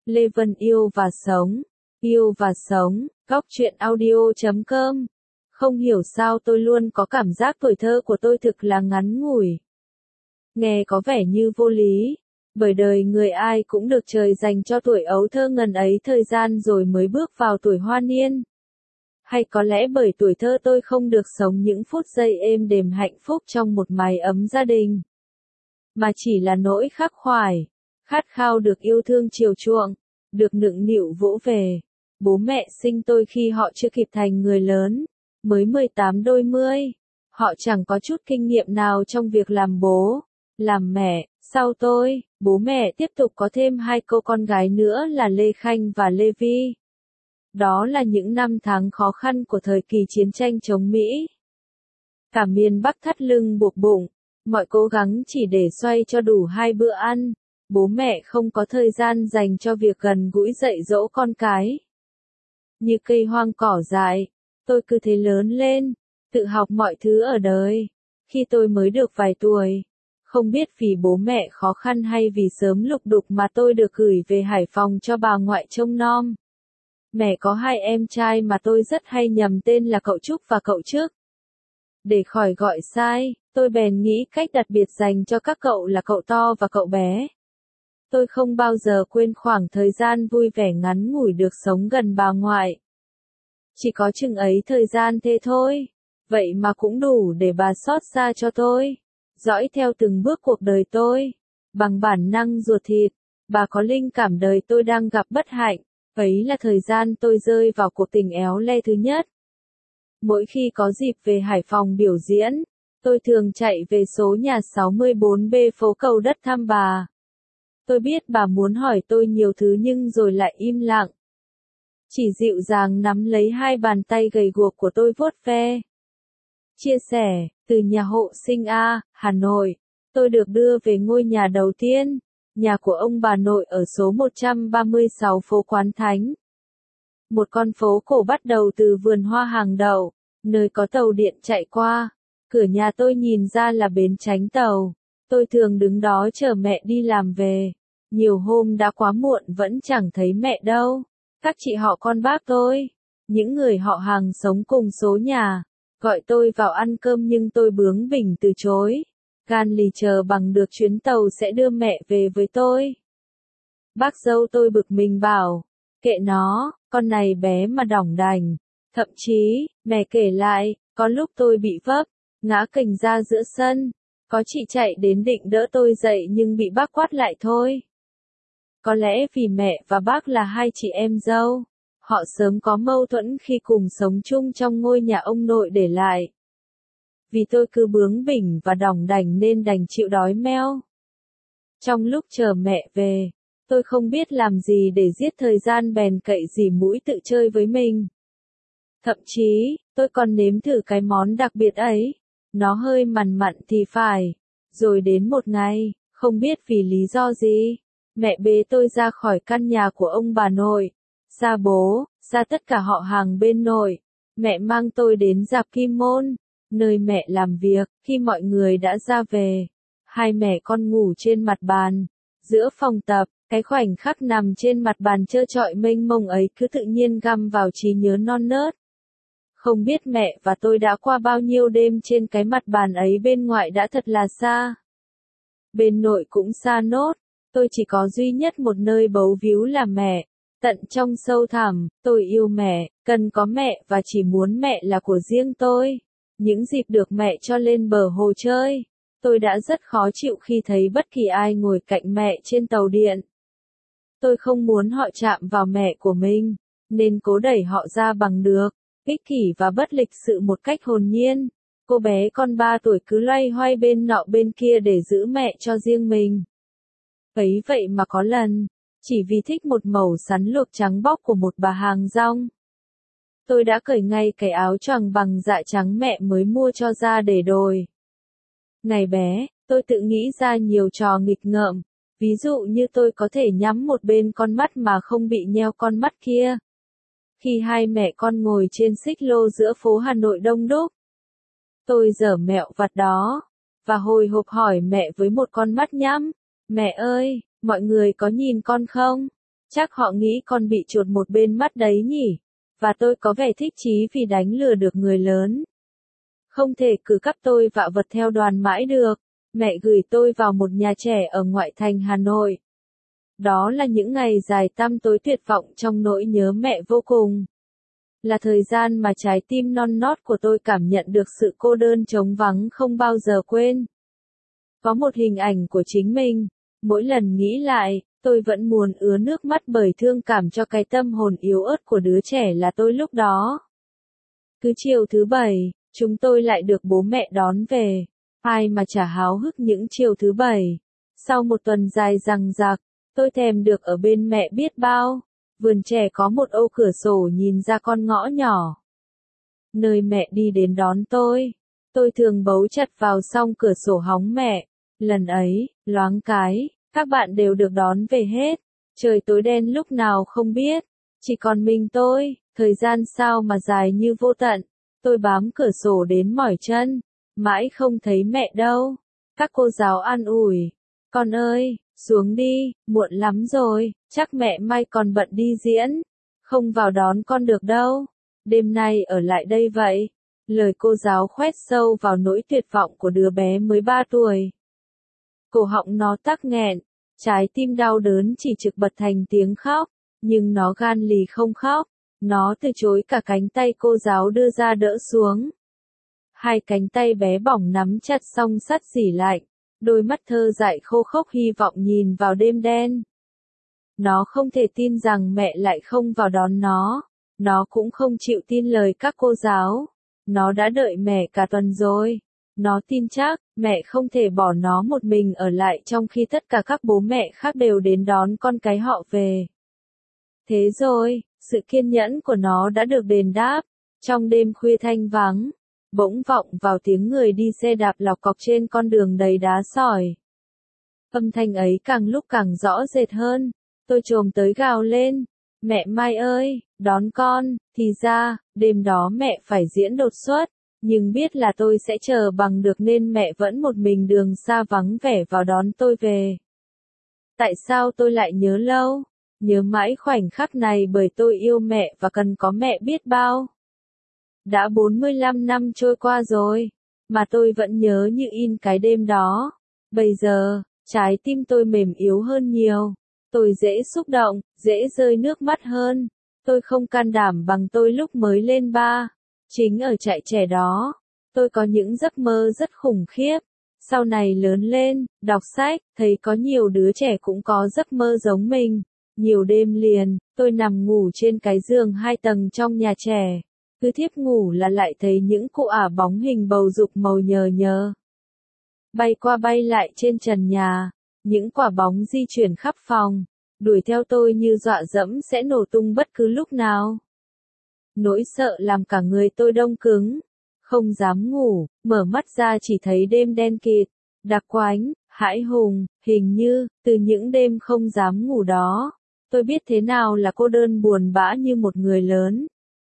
Lê Vân yêu và sống, góc truyện audio.com. Không hiểu sao tôi luôn có cảm giác tuổi thơ của tôi thực là ngắn ngủi. Nghe có vẻ như vô lý, bởi đời người ai cũng được trời dành cho tuổi ấu thơ ngần ấy thời gian rồi mới bước vào tuổi hoa niên. Hay có lẽ bởi tuổi thơ tôi không được sống những phút giây êm đềm hạnh phúc trong một mái ấm gia đình, mà chỉ là nỗi khắc khoải, khát khao được yêu thương chiều chuộng, được nựng nịu vỗ về. Bố mẹ sinh tôi khi họ chưa kịp thành người lớn, mới 18 đôi mươi. Họ chẳng có chút kinh nghiệm nào trong việc làm bố, làm mẹ. Sau tôi, bố mẹ tiếp tục có thêm 2 cô con gái nữa là Lê Khanh và Lê Vi. Đó là những năm tháng khó khăn của thời kỳ chiến tranh chống Mỹ. Cả miền Bắc thắt lưng buộc bụng, mọi cố gắng chỉ để xoay cho đủ 2 bữa ăn. Bố mẹ không có thời gian dành cho việc gần gũi dạy dỗ con cái. Như cây hoang cỏ dại, tôi cứ thế lớn lên, tự học mọi thứ ở đời. Khi tôi mới được vài tuổi, không biết vì bố mẹ khó khăn hay vì sớm lục đục mà tôi được gửi về Hải Phòng cho bà ngoại trông nom. Mẹ có 2 em trai mà tôi rất hay nhầm tên là cậu Trúc và cậu Trức. Để khỏi gọi sai, tôi bèn nghĩ cách đặt biệt dành cho các cậu là cậu to và cậu bé. Tôi không bao giờ quên khoảng thời gian vui vẻ ngắn ngủi được sống gần bà ngoại. Chỉ có chừng ấy thời gian thế thôi, vậy mà cũng đủ để bà xót xa cho tôi, dõi theo từng bước cuộc đời tôi. Bằng bản năng ruột thịt, bà có linh cảm đời tôi đang gặp bất hạnh, ấy là thời gian tôi rơi vào cuộc tình éo le thứ nhất. Mỗi khi có dịp về Hải Phòng biểu diễn, tôi thường chạy về số nhà 64B phố Cầu Đất thăm bà. Tôi biết bà muốn hỏi tôi nhiều thứ nhưng rồi lại im lặng. Chỉ dịu dàng nắm lấy 2 bàn tay gầy guộc của tôi vuốt ve. Chia sẻ, từ nhà hộ sinh A, Hà Nội, tôi được đưa về ngôi nhà đầu tiên, nhà của ông bà nội ở số 136 phố Quán Thánh. Một con phố cổ bắt đầu từ vườn hoa hàng đậu, nơi có tàu điện chạy qua. Cửa nhà tôi nhìn ra là bến tránh tàu. Tôi thường đứng đó chờ mẹ đi làm về. Nhiều hôm đã quá muộn vẫn chẳng thấy mẹ đâu. Các chị họ con bác tôi, những người họ hàng sống cùng số nhà, gọi tôi vào ăn cơm nhưng tôi bướng bỉnh từ chối. Gan lì chờ bằng được chuyến tàu sẽ đưa mẹ về với tôi. Bác dâu tôi bực mình bảo, kệ nó, con này bé mà đỏng đành. Thậm chí, mẹ kể lại, có lúc tôi bị vấp, ngã kềnh ra giữa sân. Có chị chạy đến định đỡ tôi dậy nhưng bị bác quát lại thôi. Có lẽ vì mẹ và bác là 2 chị em dâu, họ sớm có mâu thuẫn khi cùng sống chung trong ngôi nhà ông nội để lại. Vì tôi cứ bướng bỉnh và đỏng đành nên đành chịu đói meo. Trong lúc chờ mẹ về, tôi không biết làm gì để giết thời gian bèn cậy dì mũi tự chơi với mình. Thậm chí, tôi còn nếm thử cái món đặc biệt ấy. Nó hơi mặn mặn thì phải. Rồi đến một ngày, không biết vì lý do gì, mẹ bế tôi ra khỏi căn nhà của ông bà nội, xa bố, xa tất cả họ hàng bên nội. Mẹ mang tôi đến rạp Kim Môn, nơi mẹ làm việc. Khi mọi người đã ra về, 2 mẹ con ngủ trên mặt bàn, giữa phòng tập. Cái khoảnh khắc nằm trên mặt bàn trơ trọi mênh mông ấy cứ tự nhiên găm vào trí nhớ non nớt. Không biết mẹ và tôi đã qua bao nhiêu đêm trên cái mặt bàn ấy, bên ngoại đã thật là xa. Bên nội cũng xa nốt, tôi chỉ có duy nhất một nơi bấu víu là mẹ. Tận trong sâu thẳm, tôi yêu mẹ, cần có mẹ và chỉ muốn mẹ là của riêng tôi. Những dịp được mẹ cho lên bờ hồ chơi, tôi đã rất khó chịu khi thấy bất kỳ ai ngồi cạnh mẹ trên tàu điện. Tôi không muốn họ chạm vào mẹ của mình, nên cố đẩy họ ra bằng được. Ích kỷ và bất lịch sự một cách hồn nhiên, cô bé con 3 tuổi cứ loay hoay bên nọ bên kia để giữ mẹ cho riêng mình. Ấy vậy mà có lần, chỉ vì thích một mẩu sắn luộc trắng bóc của một bà hàng rong, tôi đã cởi ngay cái áo choàng bằng dạ trắng mẹ mới mua cho ra để đồi. Ngày bé, tôi tự nghĩ ra nhiều trò nghịch ngợm, ví dụ như tôi có thể nhắm một bên con mắt mà không bị nheo con mắt kia. Khi 2 mẹ con ngồi trên xích lô giữa phố Hà Nội đông đúc, tôi giở mẹo vặt đó, và hồi hộp hỏi mẹ với một con mắt nhắm, mẹ ơi, mọi người có nhìn con không? Chắc họ nghĩ con bị chột một bên mắt đấy nhỉ? Và tôi có vẻ thích chí vì đánh lừa được người lớn. Không thể cứ cắp tôi vạ vật theo đoàn mãi được. Mẹ gửi tôi vào một nhà trẻ ở ngoại thành Hà Nội. Đó là những ngày dài tăm tối tuyệt vọng trong nỗi nhớ mẹ vô cùng. Là thời gian mà trái tim non nót của tôi cảm nhận được sự cô đơn trống vắng không bao giờ quên. Có một hình ảnh của chính mình, mỗi lần nghĩ lại, tôi vẫn muốn ứa nước mắt bởi thương cảm cho cái tâm hồn yếu ớt của đứa trẻ là tôi lúc đó. Cứ chiều thứ Bảy, chúng tôi lại được bố mẹ đón về. Ai mà chả háo hức những chiều thứ Bảy. Sau một tuần dài dằng dặc, tôi thèm được ở bên mẹ biết bao. Vườn trẻ có một ô cửa sổ nhìn ra con ngõ nhỏ. Nơi mẹ đi đến đón tôi thường bấu chặt vào song cửa sổ hóng mẹ. Lần ấy, loáng cái, các bạn đều được đón về hết. Trời tối đen lúc nào không biết. Chỉ còn mình tôi, thời gian sao mà dài như vô tận. Tôi bám cửa sổ đến mỏi chân. Mãi không thấy mẹ đâu. Các cô giáo an ủi. Con ơi, xuống đi, muộn lắm rồi, chắc mẹ mai còn bận đi diễn. Không vào đón con được đâu. Đêm nay ở lại đây vậy. Lời cô giáo khoét sâu vào nỗi tuyệt vọng của đứa bé mới 3 tuổi. Cổ họng nó tắc nghẹn, trái tim đau đớn chỉ trực bật thành tiếng khóc, nhưng nó gan lì không khóc. Nó từ chối cả cánh tay cô giáo đưa ra đỡ xuống. Hai cánh tay bé bỏng nắm chặt song sắt rỉ lạnh, đôi mắt thơ dại khô khốc hy vọng nhìn vào đêm đen. Nó không thể tin rằng mẹ lại không vào đón nó. Nó cũng không chịu tin lời các cô giáo. Nó đã đợi mẹ cả tuần rồi. Nó tin chắc, mẹ không thể bỏ nó một mình ở lại trong khi tất cả các bố mẹ khác đều đến đón con cái họ về. Thế rồi, sự kiên nhẫn của nó đã được đền đáp. Trong đêm khuya thanh vắng, bỗng vọng vào tiếng người đi xe đạp lọc cọc trên con đường đầy đá sỏi. Âm thanh ấy càng lúc càng rõ rệt hơn. Tôi chồm tới gào lên. Mẹ Mai ơi, đón con. Thì ra, đêm đó mẹ phải diễn đột xuất. Nhưng biết là tôi sẽ chờ bằng được nên mẹ vẫn một mình đường xa vắng vẻ vào đón tôi về. Tại sao tôi lại nhớ lâu? Nhớ mãi khoảnh khắc này bởi tôi yêu mẹ và cần có mẹ biết bao. Đã 45 năm trôi qua rồi, mà tôi vẫn nhớ như in cái đêm đó. Bây giờ, trái tim tôi mềm yếu hơn nhiều. Tôi dễ xúc động, dễ rơi nước mắt hơn. Tôi không can đảm bằng tôi lúc mới lên 3. Chính ở trại trẻ đó, tôi có những giấc mơ rất khủng khiếp. Sau này lớn lên, đọc sách, thấy có nhiều đứa trẻ cũng có giấc mơ giống mình. Nhiều đêm liền, tôi nằm ngủ trên cái giường 2 tầng trong nhà trẻ. Cứ thiếp ngủ là lại thấy những cụ ả bóng hình bầu dục màu nhờ nhờ. Bay qua bay lại trên trần nhà, những quả bóng di chuyển khắp phòng, đuổi theo tôi như dọa dẫm sẽ nổ tung bất cứ lúc nào. Nỗi sợ làm cả người tôi đông cứng, không dám ngủ, mở mắt ra chỉ thấy đêm đen kịt, đặc quánh, hãi hùng, hình như, từ những đêm không dám ngủ đó, tôi biết thế nào là cô đơn buồn bã như một người lớn.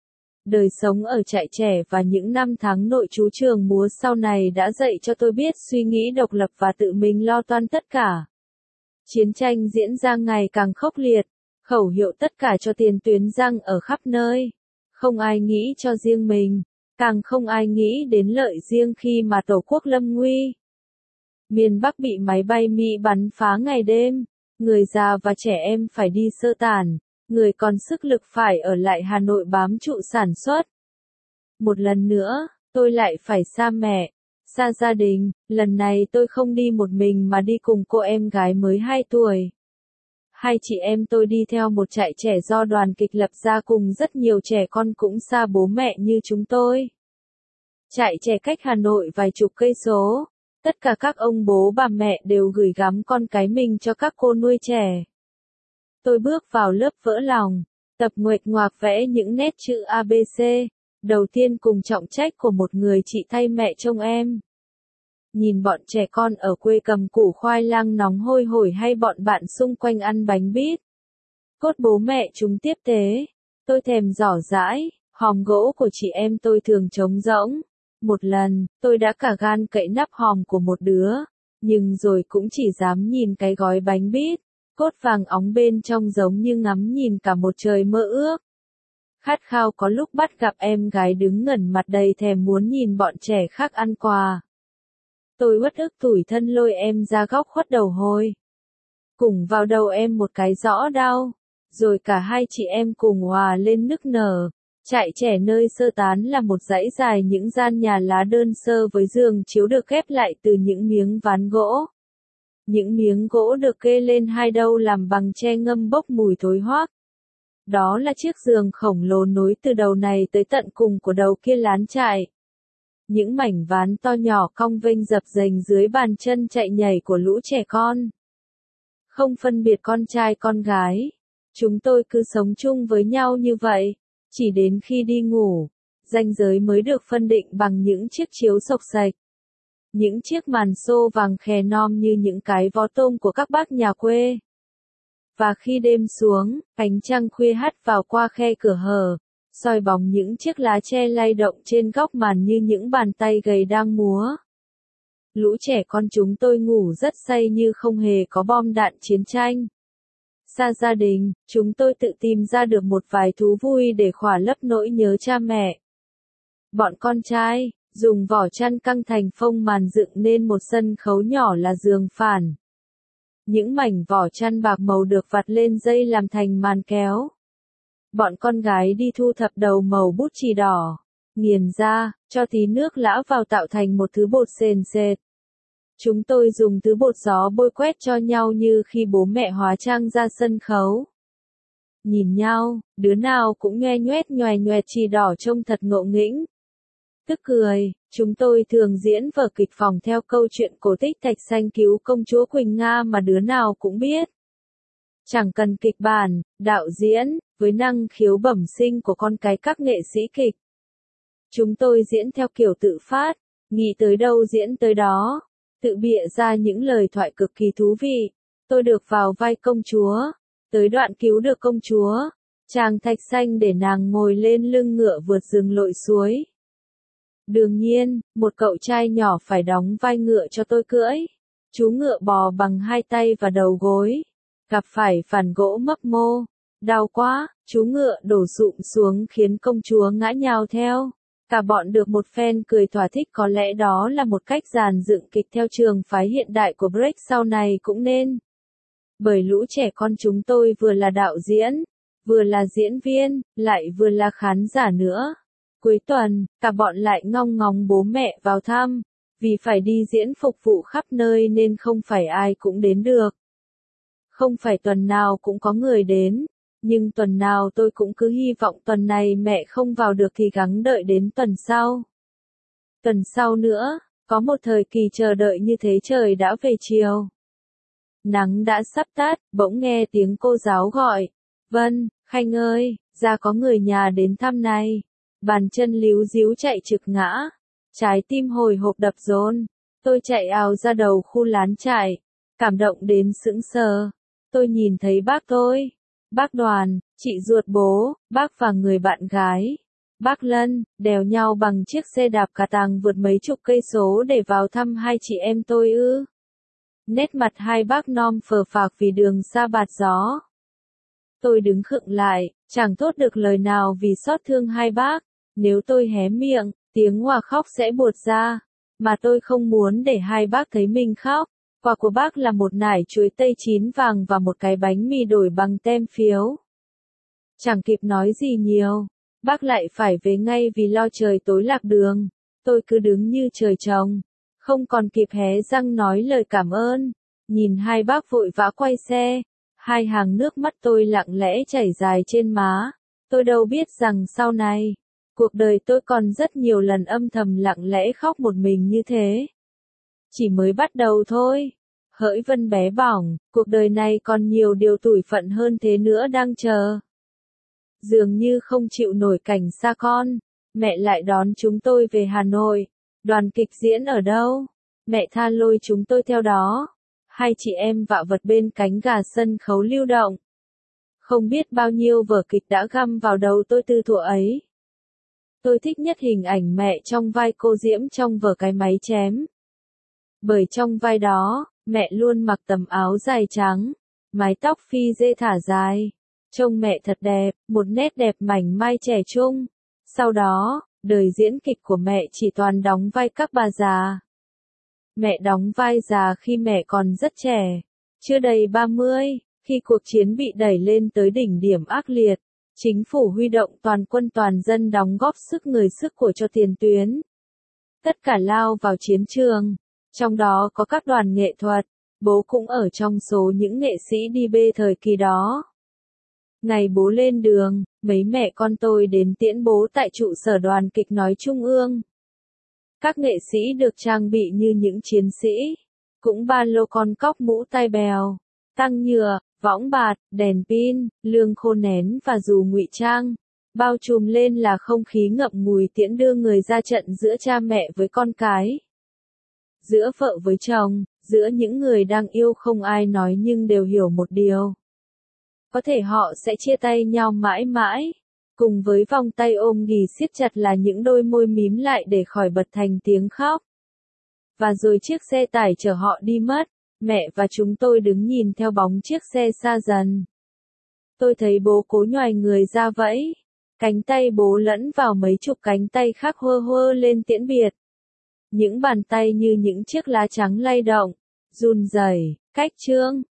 Đời sống ở trại trẻ và những năm tháng nội trú trường múa sau này đã dạy cho tôi biết suy nghĩ độc lập và tự mình lo toan tất cả. Chiến tranh diễn ra ngày càng khốc liệt, khẩu hiệu tất cả cho tiền tuyến răng ở khắp nơi. Không ai nghĩ cho riêng mình, càng không ai nghĩ đến lợi riêng khi mà Tổ quốc lâm nguy. Miền Bắc bị máy bay Mỹ bắn phá ngày đêm, người già và trẻ em phải đi sơ tán, người còn sức lực phải ở lại Hà Nội bám trụ sản xuất. Một lần nữa, tôi lại phải xa mẹ, xa gia đình, lần này tôi không đi một mình mà đi cùng cô em gái mới 2 tuổi. Hai chị em tôi đi theo một trại trẻ do đoàn kịch lập ra cùng rất nhiều trẻ con cũng xa bố mẹ như chúng tôi. Trại trẻ cách Hà Nội vài chục cây số, tất cả các ông bố bà mẹ đều gửi gắm con cái mình cho các cô nuôi trẻ. Tôi bước vào lớp vỡ lòng, tập nguệch ngoạc vẽ những nét chữ ABC, đầu tiên cùng trọng trách của một người chị thay mẹ trông em. Nhìn bọn trẻ con ở quê cầm củ khoai lang nóng hôi hổi hay bọn bạn xung quanh ăn bánh bít. Cốt bố mẹ chúng tiếp tế. Tôi thèm giỏ giãi, hòm gỗ của chị em tôi thường trống rỗng. Một lần, tôi đã cả gan cậy nắp hòm của một đứa, nhưng rồi cũng chỉ dám nhìn cái gói bánh bít. Cốt vàng óng bên trong giống như ngắm nhìn cả một trời mơ ước. Khát khao có lúc bắt gặp em gái đứng ngẩn mặt đầy thèm muốn nhìn bọn trẻ khác ăn quà. Tôi uất ức tủi thân lôi em ra góc khuất đầu hôi. Cùng vào đầu em một cái rõ đau. Rồi cả hai chị em cùng hòa lên nức nở. Trại trẻ nơi sơ tán là một dãy dài những gian nhà lá đơn sơ với giường chiếu được ghép lại từ những miếng ván gỗ. Những miếng gỗ được kê lên hai đầu làm bằng tre ngâm bốc mùi thối hoác. Đó là chiếc giường khổng lồ nối từ đầu này tới tận cùng của đầu kia lán trại. Những mảnh ván to nhỏ cong vênh dập dềnh dưới bàn chân chạy nhảy của lũ trẻ con. Không phân biệt con trai con gái. Chúng tôi cứ sống chung với nhau như vậy. Chỉ đến khi đi ngủ, ranh giới mới được phân định bằng những chiếc chiếu xộc xạch. Những chiếc màn xô vàng khè non như những cái vó tôm của các bác nhà quê. Và khi đêm xuống, ánh trăng khuya hắt vào qua khe cửa hở, soi bóng những chiếc lá tre lay động trên góc màn như những bàn tay gầy đang múa. Lũ trẻ con chúng tôi ngủ rất say như không hề có bom đạn chiến tranh. Xa gia đình, chúng tôi tự tìm ra được một vài thú vui để khỏa lấp nỗi nhớ cha mẹ. Bọn con trai, dùng vỏ chăn căng thành phông màn dựng nên một sân khấu nhỏ là giường phản. Những mảnh vỏ chăn bạc màu được vặt lên dây làm thành màn kéo. Bọn con gái đi thu thập đầu màu bút chì đỏ, nghiền ra, cho tí nước lã vào tạo thành một thứ bột sền sệt. Chúng tôi dùng thứ bột gió bôi quét cho nhau như khi bố mẹ hóa trang ra sân khấu. Nhìn nhau, đứa nào cũng nhoe nhoẹt chì đỏ trông thật ngộ nghĩnh. Tức cười, chúng tôi thường diễn vở kịch phòng theo câu chuyện cổ tích Thạch Xanh cứu công chúa Quỳnh Nga mà đứa nào cũng biết. Chẳng cần kịch bản, đạo diễn, với năng khiếu bẩm sinh của con cái các nghệ sĩ kịch. Chúng tôi diễn theo kiểu tự phát, nghĩ tới đâu diễn tới đó, tự bịa ra những lời thoại cực kỳ thú vị. Tôi được vào vai công chúa, tới đoạn cứu được công chúa, chàng Thạch Xanh để nàng ngồi lên lưng ngựa vượt rừng lội suối. Đương nhiên, một cậu trai nhỏ phải đóng vai ngựa cho tôi cưỡi. Chú ngựa bò bằng hai tay và đầu gối. Gặp phải phản gỗ mấp mô. Đau quá, chú ngựa đổ sụm xuống khiến công chúa ngã nhào theo. Cả bọn được một phen cười thỏa thích, có lẽ đó là một cách dàn dựng kịch theo trường phái hiện đại của Brecht sau này cũng nên. Bởi lũ trẻ con chúng tôi vừa là đạo diễn, vừa là diễn viên, lại vừa là khán giả nữa. Cuối tuần, cả bọn lại ngong ngóng bố mẹ vào thăm, vì phải đi diễn phục vụ khắp nơi nên không phải ai cũng đến được. Không phải tuần nào cũng có người đến, nhưng tuần nào tôi cũng cứ hy vọng tuần này mẹ không vào được thì gắng đợi đến tuần sau. Tuần sau nữa, có một thời kỳ chờ đợi như thế, trời đã về chiều. Nắng đã sắp tắt, bỗng nghe tiếng cô giáo gọi. Vân, Khanh ơi, ra có người nhà đến thăm này. Bàn chân líu díu chạy trực ngã. Trái tim hồi hộp đập dồn. Tôi chạy ào ra đầu khu lán trại. Cảm động đến sững sờ. Tôi nhìn thấy bác tôi. Bác Đoàn, chị ruột bố, bác và người bạn gái. Bác Lân, đèo nhau bằng chiếc xe đạp cà tàng vượt mấy chục cây số để vào thăm hai chị em tôi ư. Nét mặt hai bác non phờ phạc vì đường xa bạt gió. Tôi đứng khựng lại, chẳng thốt được lời nào vì xót thương hai bác. Nếu tôi hé miệng, tiếng hòa khóc sẽ buột ra. Mà tôi không muốn để hai bác thấy mình khóc. Quà của bác là một nải chuối tây chín vàng và một cái bánh mì đổi bằng tem phiếu. Chẳng kịp nói gì nhiều, bác lại phải về ngay vì lo trời tối lạc đường. Tôi cứ đứng như trời trồng, không còn kịp hé răng nói lời cảm ơn. Nhìn hai bác vội vã quay xe, hai hàng nước mắt tôi lặng lẽ chảy dài trên má. Tôi đâu biết rằng sau này, cuộc đời tôi còn rất nhiều lần âm thầm lặng lẽ khóc một mình như thế. Chỉ mới bắt đầu thôi. Hỡi Vân bé bỏng, cuộc đời này còn nhiều điều tủi phận hơn thế nữa đang chờ. Dường như không chịu nổi cảnh xa con, mẹ lại đón chúng tôi về Hà Nội. Đoàn kịch diễn ở đâu? Mẹ tha lôi chúng tôi theo đó. Hai chị em vạ vật bên cánh gà sân khấu lưu động. Không biết bao nhiêu vở kịch đã găm vào đầu tôi từ thuở ấy. Tôi thích nhất hình ảnh mẹ trong vai cô Diễm trong vở Cái Máy Chém. Bởi trong vai đó, mẹ luôn mặc tầm áo dài trắng, mái tóc phi dê thả dài. Trông mẹ thật đẹp, một nét đẹp mảnh mai trẻ trung. Sau đó, đời diễn kịch của mẹ chỉ toàn đóng vai các bà già. Mẹ đóng vai già khi mẹ còn rất trẻ, chưa đầy 30, khi cuộc chiến bị đẩy lên tới đỉnh điểm ác liệt. Chính phủ huy động toàn quân toàn dân đóng góp sức người sức của cho tiền tuyến. Tất cả lao vào chiến trường, trong đó có các đoàn nghệ thuật, bố cũng ở trong số những nghệ sĩ đi bê thời kỳ đó. Ngày bố lên đường, mấy mẹ con tôi đến tiễn bố tại trụ sở đoàn kịch nói Trung ương. Các nghệ sĩ được trang bị như những chiến sĩ, cũng ba lô con cóc mũ tai bèo, tăng nhựa, võng bạt, đèn pin, lương khô nén và dù ngụy trang. Bao trùm lên là không khí ngậm ngùi tiễn đưa người ra trận giữa cha mẹ với con cái. Giữa vợ với chồng, giữa những người đang yêu không ai nói nhưng đều hiểu một điều. Có thể họ sẽ chia tay nhau mãi mãi. Cùng với vòng tay ôm ghì siết chặt là những đôi môi mím lại để khỏi bật thành tiếng khóc. Và rồi chiếc xe tải chở họ đi mất, mẹ và chúng tôi đứng nhìn theo bóng chiếc xe xa dần. Tôi thấy bố cố nhoài người ra vẫy, cánh tay bố lẫn vào mấy chục cánh tay khác hơ hơ lên tiễn biệt. Những bàn tay như những chiếc lá trắng lay động, run rẩy, cách chương.